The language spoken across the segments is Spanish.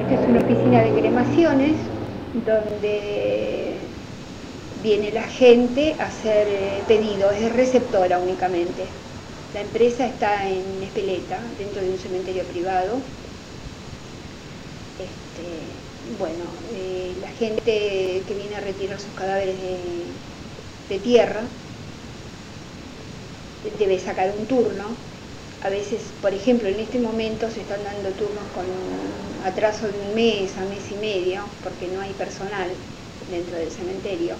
Esta es una oficina de cremaciones donde viene la gente a hacer pedidos, es receptora únicamente. La empresa está en Espeleta, dentro de un cementerio privado. La gente que viene a retirar sus cadáveres de tierra debe sacar un turno. A veces, por ejemplo, en este momento se están dando turnos con un atraso de un mes a mes y medio, porque no hay personal dentro del cementerio.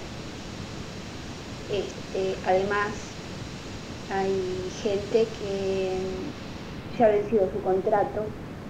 Además, hay gente que se ha vencido su contrato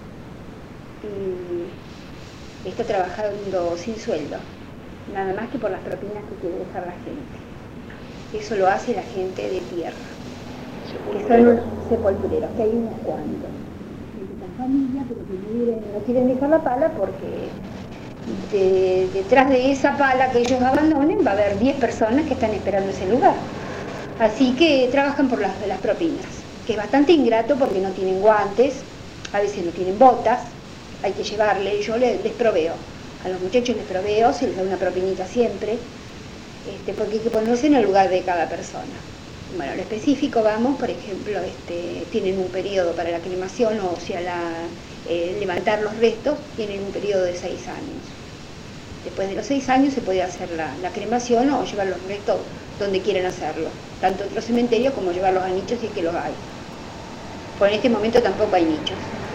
y está trabajando sin sueldo, nada más que por las propinas que quiere dejar la gente. Eso lo hace la gente de tierra, que son unos sepultureros, que hay unos cuantos, gente con familia, pero que no quieren dejar la pala porque detrás de esa pala que ellos abandonen va a haber 10 personas que están esperando ese lugar. Así que trabajan por las propinas, que es bastante ingrato porque no tienen guantes, a veces no tienen botas, hay que llevarle, yo les proveo, a los muchachos les proveo, se les da una propinita siempre, porque hay que ponerse en el lugar de cada persona. Bueno, lo específico vamos, por ejemplo, tienen un periodo para la cremación, o sea, levantar los restos, tienen un periodo de 6 años. Después de los 6 años se puede hacer la cremación o llevar los restos donde quieran hacerlo, tanto otro cementerio como llevarlos a nichos si es que los hay. Por en este momento tampoco hay nichos.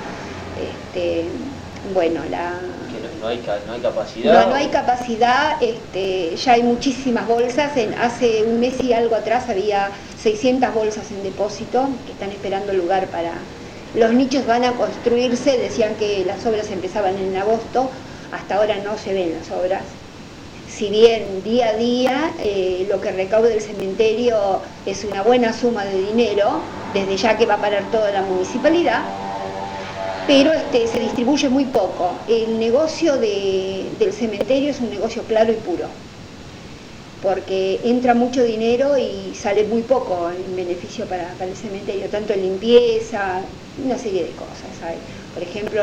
No hay capacidad. No hay capacidad, ya hay muchísimas bolsas. Hace un mes y algo atrás había 600 bolsas en depósito que están esperando lugar para... Los nichos van a construirse, decían que las obras empezaban en agosto, hasta ahora no se ven las obras. Si bien día a día lo que recauda el cementerio es una buena suma de dinero, desde ya que va a parar toda la municipalidad, pero se distribuye muy poco. El negocio del cementerio es un negocio claro y puro, porque entra mucho dinero y sale muy poco en beneficio para el cementerio, tanto en limpieza, una serie de cosas, ¿sabes? Por ejemplo,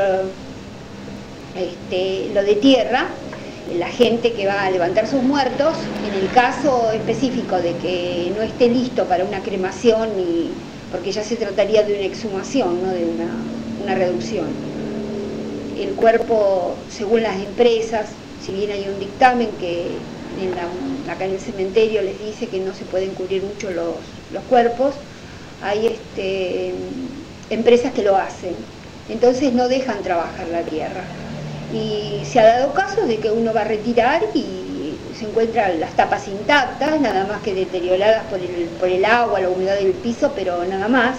lo de tierra, la gente que va a levantar sus muertos, en el caso específico de que no esté listo para una cremación, porque ya se trataría de una exhumación, no de una reducción. El cuerpo, según las empresas, si bien hay un dictamen que acá en el cementerio les dice que no se pueden cubrir mucho los cuerpos, hay empresas que lo hacen, entonces no dejan trabajar la tierra. Y se ha dado casos de que uno va a retirar y se encuentran las tapas intactas, nada más que deterioradas por el agua, la humedad del piso, pero nada más.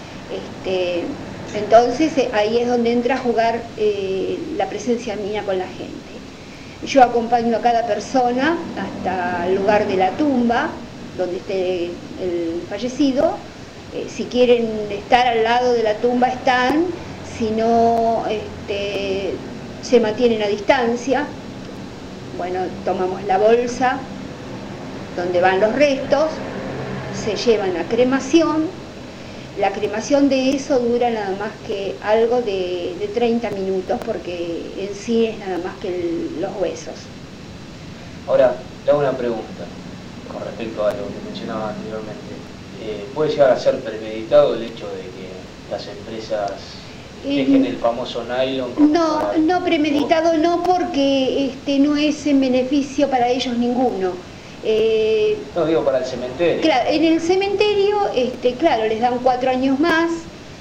Entonces ahí es donde entra a jugar la presencia mía con la gente. Yo acompaño a cada persona hasta el lugar de la tumba, donde esté el fallecido. Si quieren estar al lado de la tumba están, si no se mantienen a distancia. Bueno, tomamos la bolsa donde van los restos, se llevan a cremación. La cremación de eso dura nada más que algo de 30 minutos, porque en sí es nada más que los huesos. Ahora, te hago una pregunta con respecto a lo que mencionaba anteriormente. ¿Puede llegar a ser premeditado el hecho de que las empresas dejen el famoso nylon? No premeditado no, porque no es en beneficio para ellos ninguno. No digo para el cementerio. Claro, en el cementerio, claro, les dan 4 años más,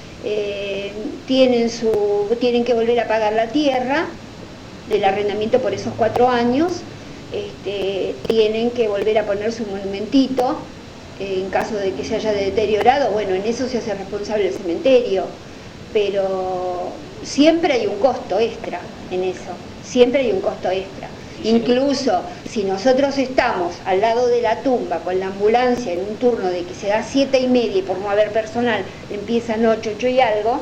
tienen que volver a pagar la tierra, el arrendamiento por esos 4 años, tienen que volver a poner su monumentito, en caso de que se haya deteriorado, bueno, en eso se hace responsable el cementerio, pero siempre hay un costo extra en eso, siempre hay un costo extra. Incluso si nosotros estamos al lado de la tumba con la ambulancia en un turno de que se da 7:30 y por no haber personal empiezan 8 y algo,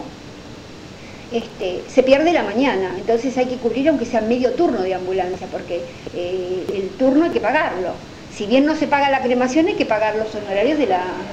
se pierde la mañana, entonces hay que cubrir aunque sea medio turno de ambulancia, porque el turno hay que pagarlo. Si bien no se paga la cremación, hay que pagar los honorarios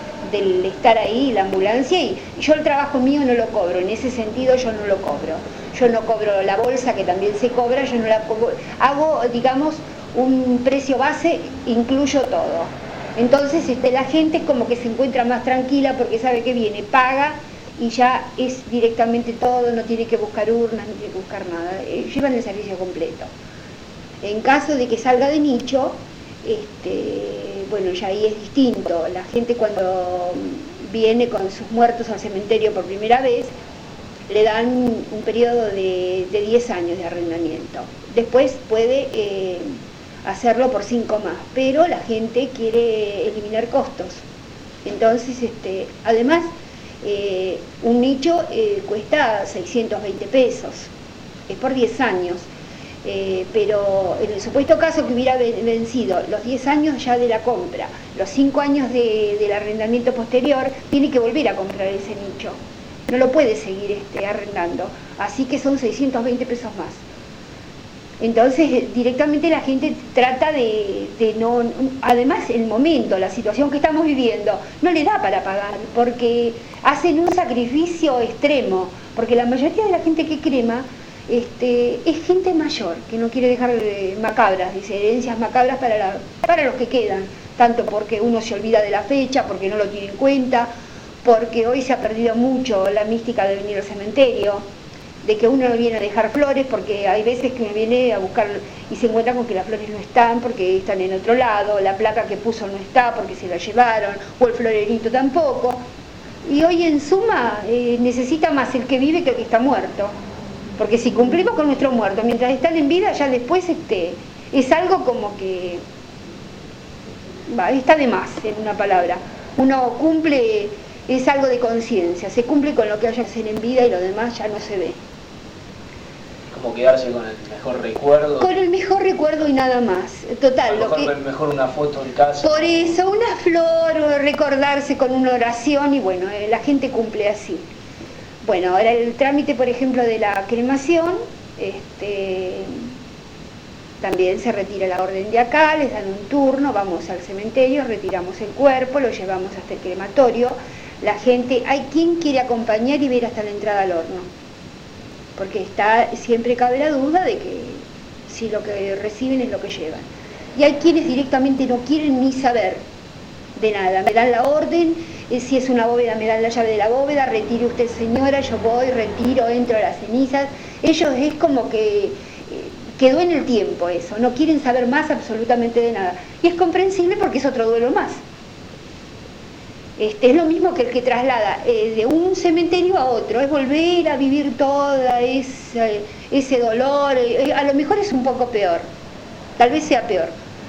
del estar ahí, la ambulancia, y yo el trabajo mío no lo cobro, en ese sentido yo no lo cobro. yo no cobro la bolsa, que también se cobra, yo no la cobro, hago, digamos, un precio base, incluyo todo. Entonces la gente es como que se encuentra más tranquila porque sabe que viene, paga y ya es directamente todo, no tiene que buscar urnas, no tiene que buscar nada, llevan el servicio completo. En caso de que salga de nicho, bueno, ya ahí es distinto. La gente cuando viene con sus muertos al cementerio por primera vez, le dan un periodo de 10 años de arrendamiento. Después puede hacerlo por 5 más, pero la gente quiere eliminar costos. Entonces, además, un nicho cuesta 620 pesos, es por 10 años. Pero en el supuesto caso que hubiera vencido los 10 años ya de la compra, los 5 años del arrendamiento posterior, tiene que volver a comprar ese nicho. No lo puede seguir arrendando. Así que son 620 pesos más. Entonces, directamente la gente trata de no... Además, el momento, la situación que estamos viviendo, no le da para pagar, porque hacen un sacrificio extremo, porque la mayoría de la gente que crema es gente mayor, que no quiere dejar macabras, dice, herencias macabras para los que quedan, tanto porque uno se olvida de la fecha, porque no lo tiene en cuenta, porque hoy se ha perdido mucho la mística de venir al cementerio, de que uno no viene a dejar flores, porque hay veces que uno viene a buscar y se encuentra con que las flores no están porque están en otro lado, la placa que puso no está porque se la llevaron, o el florerito tampoco, y hoy en suma necesita más el que vive que el que está muerto. Porque si cumplimos con nuestro muerto mientras están en vida, ya después es algo como que está de más, en una palabra. Uno cumple, es algo de conciencia, se cumple con lo que haya que hacer en vida y lo demás ya no se ve. Como quedarse con el mejor recuerdo. Con el mejor recuerdo y nada más. Total, mejor una foto en casa. Por eso, una flor, recordarse con una oración y bueno, la gente cumple así. Bueno, ahora el trámite, por ejemplo, de la cremación, también se retira la orden de acá, les dan un turno, vamos al cementerio, retiramos el cuerpo, lo llevamos hasta el crematorio. La gente, hay quien quiere acompañar y ver hasta la entrada al horno, porque siempre cabe la duda de que si lo que reciben es lo que llevan. Y hay quienes directamente no quieren ni saber de nada, me dan la orden, si es una bóveda me dan la llave de la bóveda, retire usted señora, yo voy, retiro, entro a las cenizas. Ellos es como que quedó en el tiempo eso, no quieren saber más absolutamente de nada. Y es comprensible porque es otro duelo más. Es lo mismo que el que traslada de un cementerio a otro, es volver a vivir toda ese dolor, a lo mejor es un poco peor, tal vez sea peor.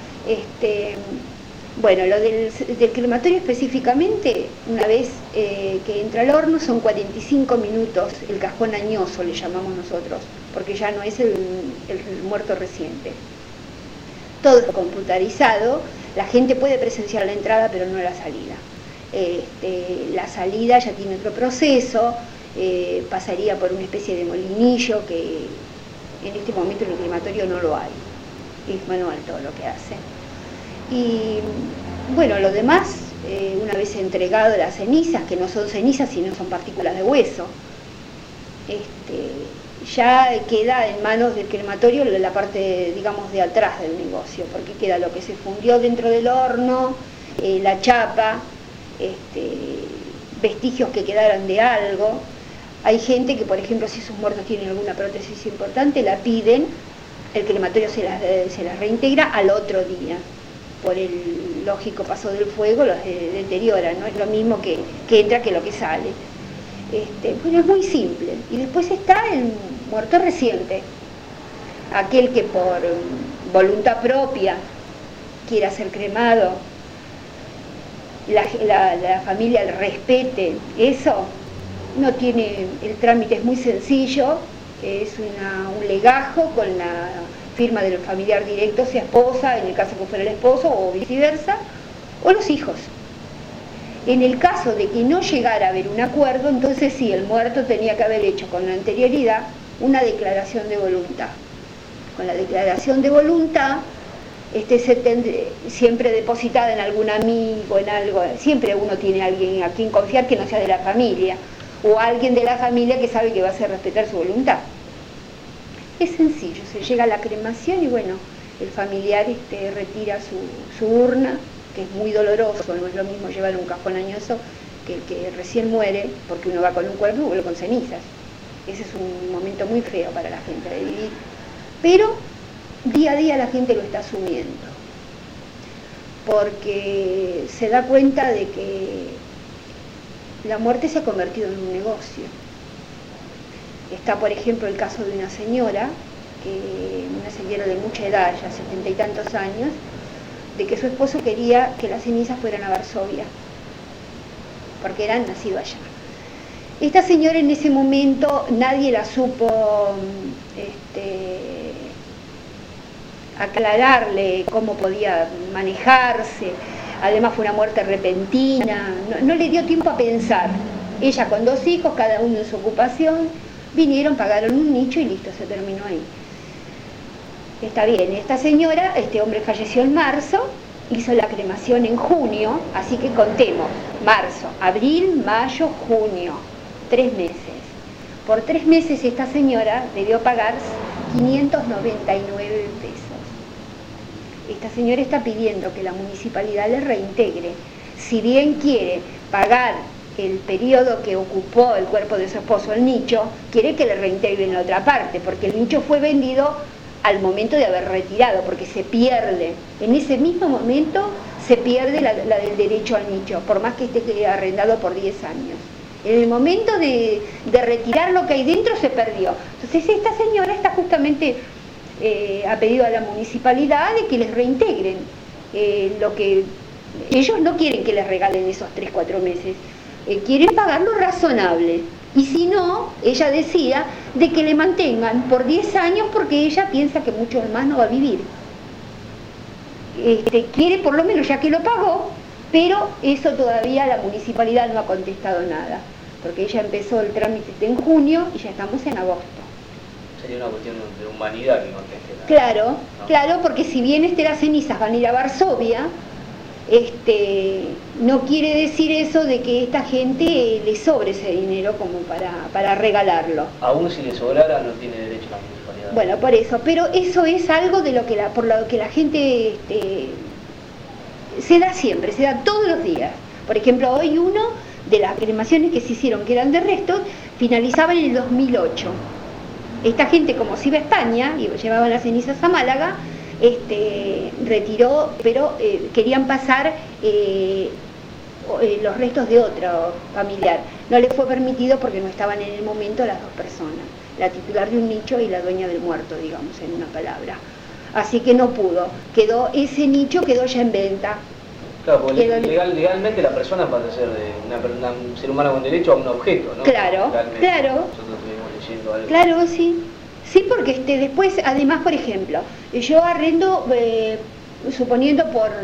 Bueno, lo del crematorio específicamente, una vez que entra al horno son 45 minutos, el cajón añoso le llamamos nosotros, porque ya no es el muerto reciente. Todo es computarizado, la gente puede presenciar la entrada pero no la salida. La salida ya tiene otro proceso, pasaría por una especie de molinillo que en este momento en el crematorio no lo hay, es manual todo lo que hace. Y bueno, lo demás, una vez entregado las cenizas, que no son cenizas sino son partículas de hueso, ya queda en manos del crematorio la parte, digamos, de atrás del negocio, porque queda lo que se fundió dentro del horno, la chapa, vestigios que quedaran de algo. Hay gente que, por ejemplo, si sus muertos tienen alguna prótesis importante, la piden, el crematorio se las reintegra al otro día. Por el lógico paso del fuego los deteriora, no es lo mismo que entra que lo que sale. Bueno, es muy simple. Y después está el muerto reciente, aquel que por voluntad propia quiera ser cremado, la familia le respete, eso no tiene, el trámite es muy sencillo, es un legajo con la firma del familiar directo, sea esposa, en el caso que fuera el esposo, o viceversa, o los hijos. En el caso de que no llegara a haber un acuerdo, entonces sí, el muerto tenía que haber hecho con anterioridad una declaración de voluntad. Con la declaración de voluntad, siempre depositada en algún amigo, en algo, siempre uno tiene a alguien a quien confiar que no sea de la familia, o alguien de la familia que sabe que va a hacer respetar su voluntad. Es sencillo, se llega a la cremación y bueno, el familiar retira su urna, que es muy doloroso, no es lo mismo llevar un cajón añoso que el que recién muere, porque uno va con un cuerpo y vuelve con cenizas. Ese es un momento muy feo para la gente de vivir. Pero día a día la gente lo está asumiendo, porque se da cuenta de que la muerte se ha convertido en un negocio. Está, por ejemplo, el caso de una señora de mucha edad, ya 70 y tantos años, de que su esposo quería que las cenizas fueran a Varsovia, porque eran nacido allá. Esta señora en ese momento nadie la supo aclararle cómo podía manejarse, además fue una muerte repentina, no le dio tiempo a pensar. Ella con 2 hijos, cada uno en su ocupación, vinieron, pagaron un nicho y listo, se terminó ahí. Está bien, esta señora, este hombre falleció en marzo, hizo la cremación en junio, así que contemos, marzo, abril, mayo, junio, 3 meses. Por 3 meses esta señora debió pagar 599 pesos. Esta señora está pidiendo que la municipalidad le reintegre. Si bien quiere pagar el periodo que ocupó el cuerpo de su esposo, el nicho, quiere que le reintegren la otra parte, porque el nicho fue vendido al momento de haber retirado, porque se pierde, en ese mismo momento se pierde la del derecho al nicho, por más que esté arrendado por 10 años. En el momento de retirar lo que hay dentro se perdió. Entonces esta señora está justamente, ha pedido a la municipalidad de que les reintegren lo que ellos no quieren, que les regalen esos 3-4 meses, quieren pagar lo razonable. Y si no, ella decía de que le mantengan por 10 años porque ella piensa que mucho más no va a vivir. Quiere por lo menos, ya que lo pagó, pero eso todavía la municipalidad no ha contestado nada, porque ella empezó el trámite en junio y ya estamos en agosto. Sería una cuestión de humanidad que conteste nada. Claro, ¿no? Claro, porque si bien las cenizas van a ir a Varsovia, no quiere decir eso de que esta gente le sobre ese dinero como para regalarlo. Aún si le sobrara no tiene derecho a la municipalidad. Bueno, por eso, pero eso es algo de lo que por lo que la gente se da siempre, se da todos los días. Por ejemplo, hoy uno de las cremaciones que se hicieron, que eran de restos, finalizaba en el 2008. Esta gente, como se iba a España y llevaban las cenizas a Málaga, retiró, pero querían pasar los restos de otro familiar. No les fue permitido porque no estaban en el momento las 2 personas, la titular de un nicho y la dueña del muerto, digamos, en una palabra. Así que no pudo, ese nicho quedó ya en venta. Claro, porque legalmente la persona pasa a ser un ser humano con derecho a un objeto, ¿no? Claro, claro. Nosotros estuvimos leyendo algo. Claro, sí. Sí, porque después, además, por ejemplo, yo arrendo, suponiendo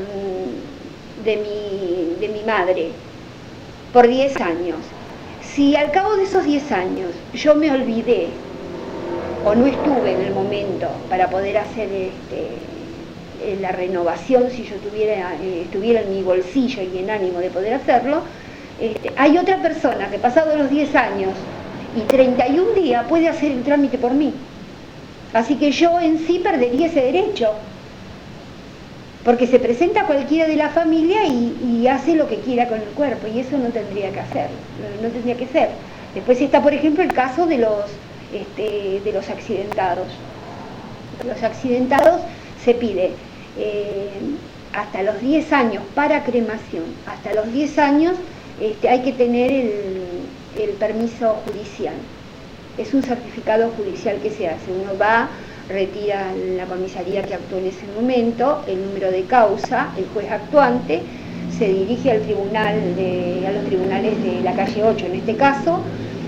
de mi madre, por 10 años. Si al cabo de esos 10 años yo me olvidé o no estuve en el momento para poder hacer la renovación, si yo estuviera en mi bolsillo y en ánimo de poder hacerlo, hay otra persona que pasados los 10 años y 31 días puede hacer el trámite por mí. Así que yo en sí perdería ese derecho, porque se presenta cualquiera de la familia y hace lo que quiera con el cuerpo, y eso no tendría que hacer, no tendría que ser. Después está, por ejemplo, el caso de los accidentados. Los accidentados se pide hasta los 10 años para cremación, hasta los 10 años hay que tener el permiso judicial. Es un certificado judicial que se hace. Uno va, retira la comisaría que actuó en ese momento, el número de causa, el juez actuante, se dirige al tribunal a los tribunales de la calle 8 en este caso,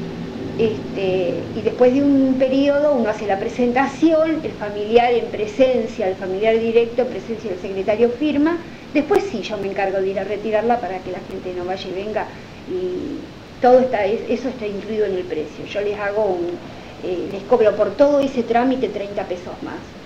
y después de un periodo uno hace la presentación, el familiar en presencia, el familiar directo en presencia del secretario firma, después sí yo me encargo de ir a retirarla para que la gente no vaya y venga, y eso está incluido en el precio. Yo les cobro por todo ese trámite 30 pesos más.